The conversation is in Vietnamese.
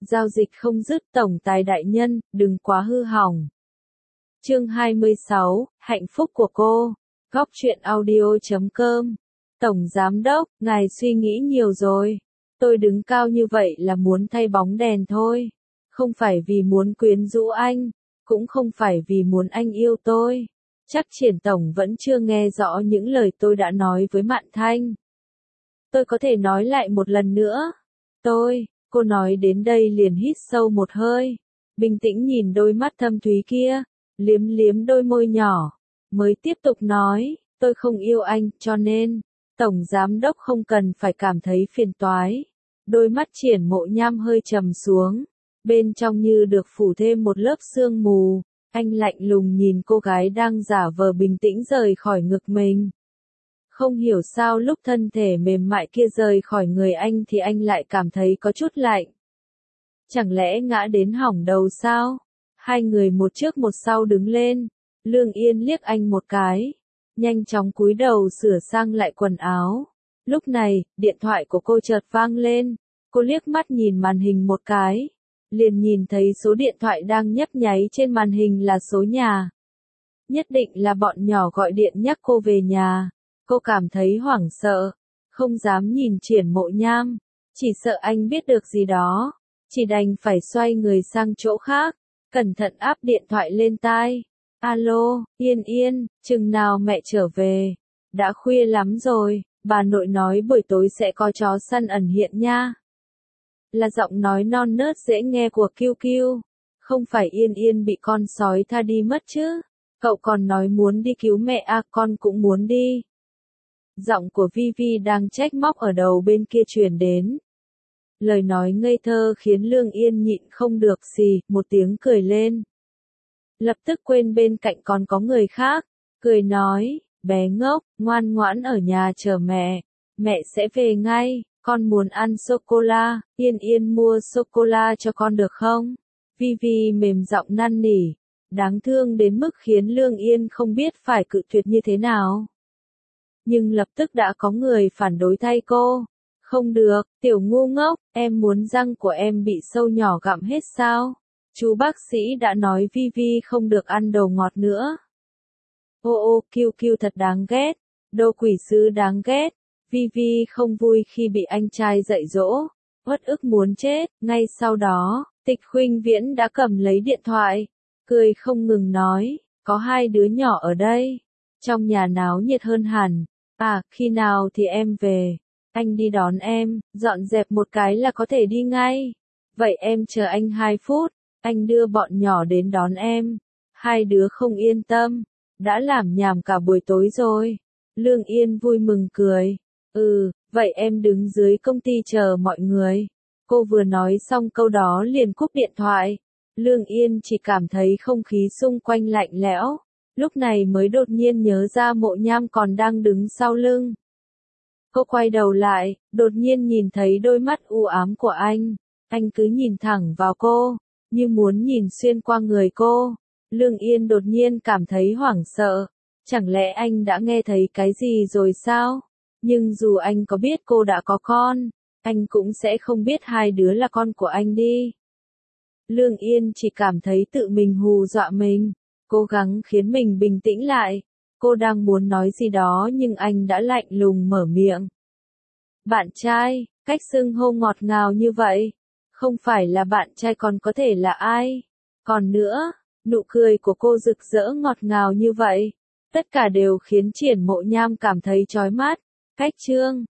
Giao dịch không dứt tổng tài đại nhân, đừng quá hư hỏng. Chương 26, hạnh phúc của cô. Góc truyện audio.com. Tổng giám đốc, ngài suy nghĩ nhiều rồi. Tôi đứng cao như vậy là muốn thay bóng đèn thôi. Không phải vì muốn quyến rũ anh, cũng không phải vì muốn anh yêu tôi. Chắc Triển tổng vẫn chưa nghe rõ những lời tôi đã nói với Mạn Thanh. Tôi có thể nói lại một lần nữa. Cô nói đến đây liền hít sâu một hơi. Bình tĩnh nhìn đôi mắt thâm thúy kia, liếm liếm đôi môi nhỏ. Mới tiếp tục nói, tôi không yêu anh, cho nên, Tổng Giám Đốc không cần phải cảm thấy phiền toái. Đôi mắt Triển Mộ Nham hơi trầm xuống, bên trong như được phủ thêm một lớp sương mù. Anh lạnh lùng nhìn cô gái đang giả vờ bình tĩnh rời khỏi ngực mình. Không hiểu sao lúc thân thể mềm mại kia rời khỏi người anh thì anh lại cảm thấy có chút lạnh. Chẳng lẽ ngã đến hỏng đầu sao? Hai người một trước một sau đứng lên. Lương Yên liếc anh một cái, nhanh chóng cúi đầu sửa sang lại quần áo. Lúc này, điện thoại của cô chợt vang lên. Cô liếc mắt nhìn màn hình một cái, liền nhìn thấy số điện thoại đang nhấp nháy trên màn hình là số nhà. Nhất định là bọn nhỏ gọi điện nhắc cô về nhà. Cô cảm thấy hoảng sợ, không dám nhìn Triển Mộ Nham, chỉ sợ anh biết được gì đó, chỉ đành phải xoay người sang chỗ khác, cẩn thận áp điện thoại lên tai. Alo, Yên Yên, chừng nào mẹ trở về? Đã khuya lắm rồi, bà nội nói buổi tối sẽ có chó săn ẩn hiện nha. Là giọng nói non nớt dễ nghe của Kiêu Kiêu. Không phải Yên Yên bị con sói tha đi mất chứ? Cậu còn nói muốn đi cứu mẹ à, con cũng muốn đi. Giọng của Vivi đang trách móc ở đầu bên kia truyền đến. Lời nói ngây thơ khiến Lương Yên nhịn không được xì, một tiếng cười lên. Lập tức quên bên cạnh còn có người khác, cười nói, bé ngốc, ngoan ngoãn ở nhà chờ mẹ sẽ về ngay, con muốn ăn sô-cô-la, Yên Yên mua sô-cô-la cho con được không? Vivi mềm giọng năn nỉ, đáng thương đến mức khiến Lương Yên không biết phải cự tuyệt như thế nào. Nhưng lập tức đã có người phản đối thay cô. Không được, tiểu ngu ngốc, em muốn răng của em bị sâu nhỏ gặm hết sao? Chú bác sĩ đã nói Vivi không được ăn đồ ngọt nữa. Ô Kiêu Kiêu thật đáng ghét, đồ quỷ sứ đáng ghét. Vivi không vui khi bị anh trai dạy dỗ, uất ức muốn chết. Ngay sau đó, Tịch Khuynh Viễn đã cầm lấy điện thoại, cười không ngừng nói, có hai đứa nhỏ ở đây. Trong nhà náo nhiệt hơn hẳn. À, khi nào thì em về? Anh đi đón em, dọn dẹp một cái là có thể đi ngay. Vậy em chờ anh 2 phút, anh đưa bọn nhỏ đến đón em. Hai đứa không yên tâm, đã làm nhảm cả buổi tối rồi. Lương Yên vui mừng cười. Vậy em đứng dưới công ty chờ mọi người. Cô vừa nói xong câu đó liền cúp điện thoại. Lương Yên chỉ cảm thấy không khí xung quanh lạnh lẽo. Lúc này mới đột nhiên nhớ ra Mộ Nham còn đang đứng sau lưng. Cô quay đầu lại, đột nhiên nhìn thấy đôi mắt u ám của anh. Anh cứ nhìn thẳng vào cô, như muốn nhìn xuyên qua người cô. Lương Yên đột nhiên cảm thấy hoảng sợ. Chẳng lẽ anh đã nghe thấy cái gì rồi sao? Nhưng dù anh có biết cô đã có con, anh cũng sẽ không biết hai đứa là con của anh đi. Lương Yên chỉ cảm thấy tự mình hù dọa mình. Cố gắng khiến mình bình tĩnh lại. Cô đang muốn nói gì đó nhưng anh đã lạnh lùng mở miệng. Bạn trai, cách xưng hô ngọt ngào như vậy. Không phải là bạn trai còn có thể là ai? Còn nữa, nụ cười của cô rực rỡ ngọt ngào như vậy. Tất cả đều khiến Triển Mộ Nham cảm thấy chói mắt. Cách chương